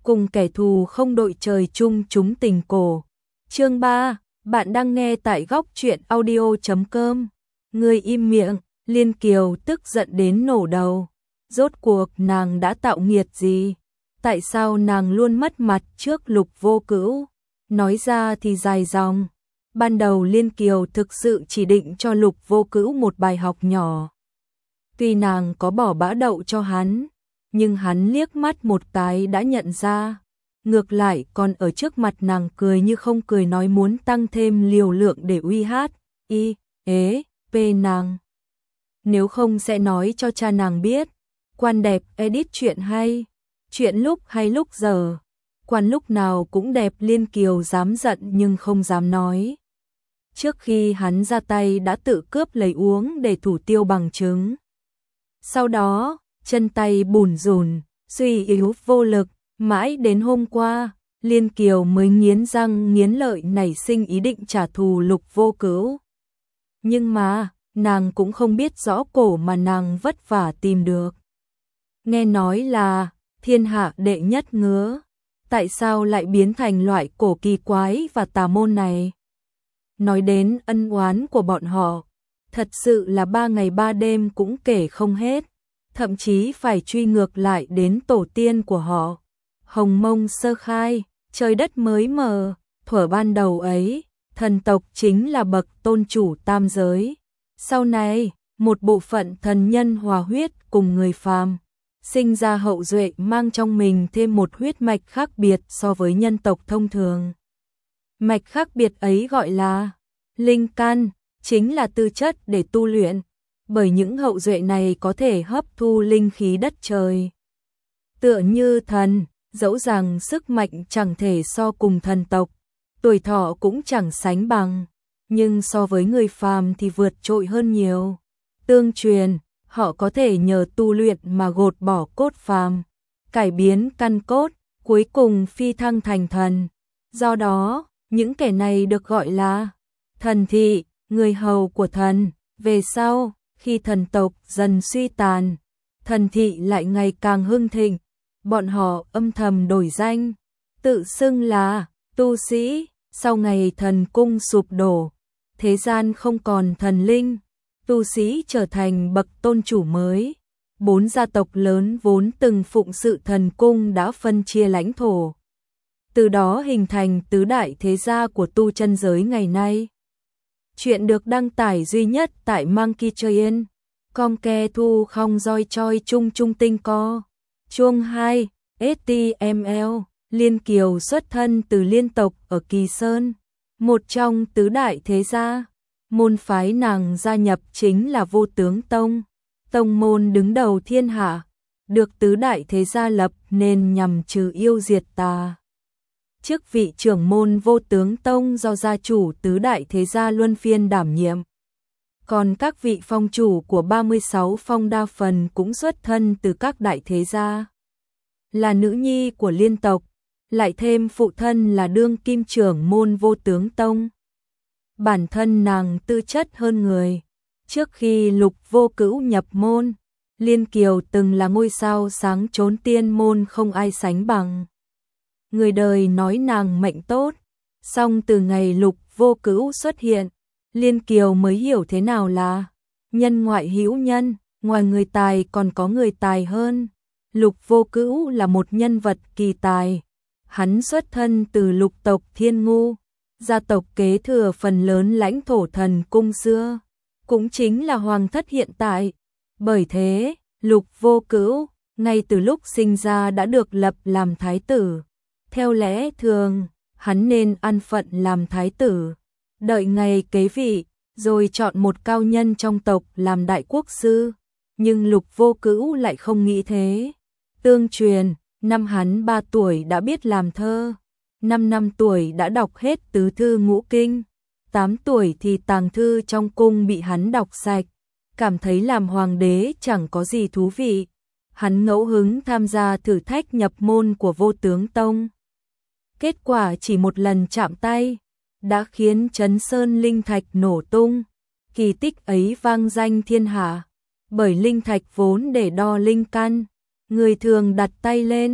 cùng kẻ thù không đội trời chung chúng tình cổ. Chương 3, bạn đang nghe tại góc truyện audio.com. Ngươi im miệng, Liên Kiều tức giận đến nổ đầu. Rốt cuộc nàng đã tạo nghiệt gì? Tại sao nàng luôn mất mặt trước Lục Vô Cữu? Nói ra thì dài dòng. Ban đầu Liên Kiều thực sự chỉ định cho Lục Vô Cữu một bài học nhỏ. Tuy nàng có bỏ bã đậu cho hắn, nhưng hắn liếc mắt một cái đã nhận ra. Ngược lại còn ở trước mặt nàng cười như không cười, nói muốn tăng thêm liều lượng để uy hát, nàng. Nếu không sẽ nói cho cha nàng biết. Quan đẹp edit chuyện hay, chuyện lúc hay lúc giờ. Quan lúc nào cũng đẹp. Liên Kiều dám giận nhưng không dám nói. Trước khi hắn ra tay đã tự cướp lấy uống để thủ tiêu bằng chứng. Sau đó, chân tay bủn rủn, suy yếu vô lực, mãi đến hôm qua, Liên Kiều mới nghiến răng nghiến lợi nảy sinh ý định trả thù Lục Vô Cữu. Nhưng mà, nàng cũng không biết rõ cổ mà nàng vất vả tìm được. Nghe nói là thiên hạ đệ nhất ngứa, tại sao lại biến thành loại cổ kỳ quái và tà môn này? Nói đến ân oán của bọn họ, thật sự là 3 ngày 3 đêm cũng kể không hết, thậm chí phải truy ngược lại đến tổ tiên của họ. Hồng Mông sơ khai, trời đất mới mờ, thuở ban đầu ấy, thần tộc chính là bậc tôn chủ tam giới. Sau này, một bộ phận thần nhân hòa huyết cùng người phàm, sinh ra hậu duệ mang trong mình thêm một huyết mạch khác biệt so với nhân tộc thông thường. Mạch khác biệt ấy gọi là linh căn, chính là tư chất để tu luyện, bởi những hậu duệ này có thể hấp thu linh khí đất trời. Tựa như thần, dẫu rằng sức mạnh chẳng thể so cùng thần tộc, tuổi thọ cũng chẳng sánh bằng, nhưng so với người phàm thì vượt trội hơn nhiều. Tương truyền, họ có thể nhờ tu luyện mà gột bỏ cốt phàm, cải biến căn cốt, cuối cùng phi thăng thành thần. Do đó, những kẻ này được gọi là thần thị, người hầu của thần. Về sau, khi thần tộc dần suy tàn, thần thị lại ngày càng hưng thịnh, bọn họ âm thầm đổi danh, tự xưng là tu sĩ. Sau ngày thần cung sụp đổ, thế gian không còn thần linh, tu sĩ trở thành bậc tôn chủ mới. 4 gia tộc lớn vốn từng phụng sự thần cung đã phân chia lãnh thổ. Từ đó hình thành tứ đại thế gia của tu chân giới ngày nay. Chuyện được đăng tải duy nhất tại Monkey Train. Com ke thu không roi choi chung chung tinh co. Chuông 2, HTML. Liên Kiều xuất thân từ Liên tộc ở Kỳ Sơn, một trong tứ đại thế gia. Môn phái nàng gia nhập chính là Vô Tướng Tông, tông môn đứng đầu thiên hạ, được tứ đại thế gia lập nên nhằm trừ yêu diệt tà. Chức vị trưởng môn Vô Tướng Tông do gia chủ tứ đại thế gia luân phiên đảm nhiệm. Còn các vị phong chủ của 36 phong đa phần cũng xuất thân từ các đại thế gia. Là nữ nhi của Liên tộc, lại thêm phụ thân là đương kim trưởng môn Vô Tướng Tông. Bản thân nàng tư chất hơn người. Trước khi Lục Vô Cữu nhập môn, Liên Kiều từng là ngôi sao sáng chốn tiên môn không ai sánh bằng. Người đời nói nàng mệnh tốt, song từ ngày Lục Vô Cữu xuất hiện, Liên Kiều mới hiểu thế nào là nhân ngoại hữu nhân, ngoài người tài còn có người tài hơn. Lục Vô Cữu là một nhân vật kỳ tài. Hắn xuất thân từ Lục tộc Thiên Ngu, gia tộc kế thừa phần lớn lãnh thổ thần cung xưa, cũng chính là hoàng thất hiện tại. Bởi thế, Lục Vô Cữu ngay từ lúc sinh ra đã được lập làm thái tử. Theo lẽ thường, hắn nên ăn phận làm thái tử, đợi ngày kế vị, rồi chọn một cao nhân trong tộc làm đại quốc sư. Nhưng Lục Vô Cữu lại không nghĩ thế. Tương truyền, năm hắn 3 tuổi đã biết làm thơ, 5 năm tuổi đã đọc hết tứ thư ngũ kinh, 8 tuổi thì tàng thư trong cung bị hắn đọc sạch, cảm thấy làm hoàng đế chẳng có gì thú vị. Hắn ngẫu hứng tham gia thử thách nhập môn của Vô Tướng Tông. Kết quả chỉ một lần chạm tay, đã khiến Trấn Sơn linh thạch nổ tung. Kỳ tích ấy vang danh thiên hạ, bởi linh thạch vốn để đo linh căn, người thường đặt tay lên,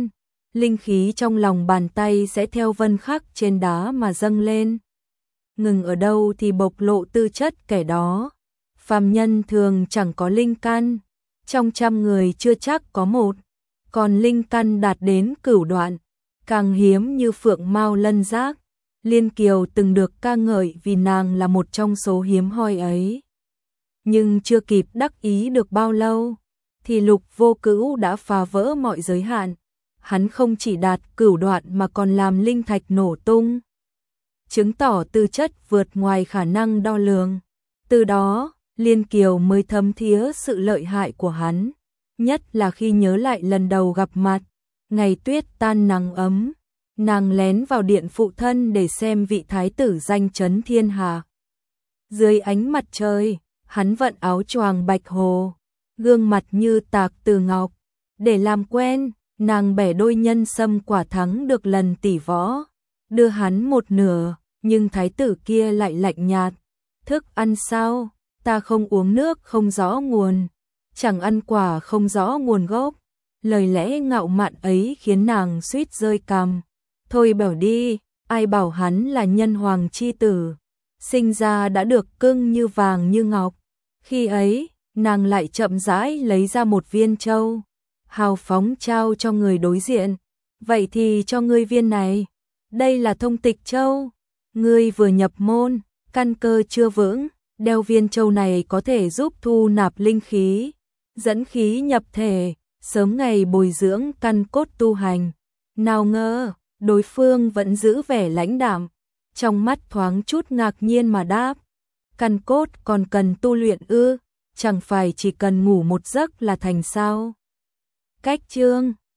linh khí trong lòng bàn tay sẽ theo vân khắc trên đá mà dâng lên. Ngừng ở đâu thì bộc lộ tư chất kẻ đó. Phàm nhân thường chẳng có linh căn, trong 100 người chưa chắc có một, còn linh căn đạt đến cửu đoạn, càng hiếm như Phượng Mao Lân Giác. Liên Kiều từng được ca ngợi vì nàng là một trong số hiếm hoi ấy. Nhưng chưa kịp đắc ý được bao lâu, thì Lục Vô Cữu đã phá vỡ mọi giới hạn. Hắn không chỉ đạt cửu đoạn mà còn làm linh thạch nổ tung, chứng tỏ tư chất vượt ngoài khả năng đo lường. Từ đó, Liên Kiều mới thấm thía sự lợi hại của hắn, nhất là khi nhớ lại lần đầu gặp mặt, ngày tuyết tan nắng ấm, nàng lén vào điện phụ thân để xem vị thái tử danh chấn thiên hạ. Dưới ánh mặt trời, hắn vận áo choàng bạch hồ, gương mặt như tạc từ ngọc. Để làm quen, nàng bẻ đôi nhân sâm quả thắng được lần tỷ võ, đưa hắn một nửa, nhưng thái tử kia lại lạnh nhạt. Thức ăn sao? Ta không uống nước không rõ nguồn, chẳng ăn quả không rõ nguồn gốc. Lời lẽ ngạo mạn ấy khiến nàng suýt rơi cằm. Thôi bảo đi, ai bảo hắn là nhân hoàng chi tử, sinh ra đã được cưng như vàng như ngọc. Khi ấy, nàng lại chậm rãi lấy ra một viên châu, hào phóng trao cho người đối diện. Vậy thì cho ngươi viên này, đây là thông tịch châu. Ngươi vừa nhập môn, căn cơ chưa vững, đeo viên châu này có thể giúp thu nạp linh khí, dẫn khí nhập thể, sớm ngày bồi dưỡng căn cốt tu hành. Nào ngờ, đối phương vẫn giữ vẻ lãnh đạm, trong mắt thoáng chút ngạc nhiên mà đáp: căn cốt còn cần tu luyện ư? Chẳng phải chỉ cần ngủ một giấc là thành sao? Cách chương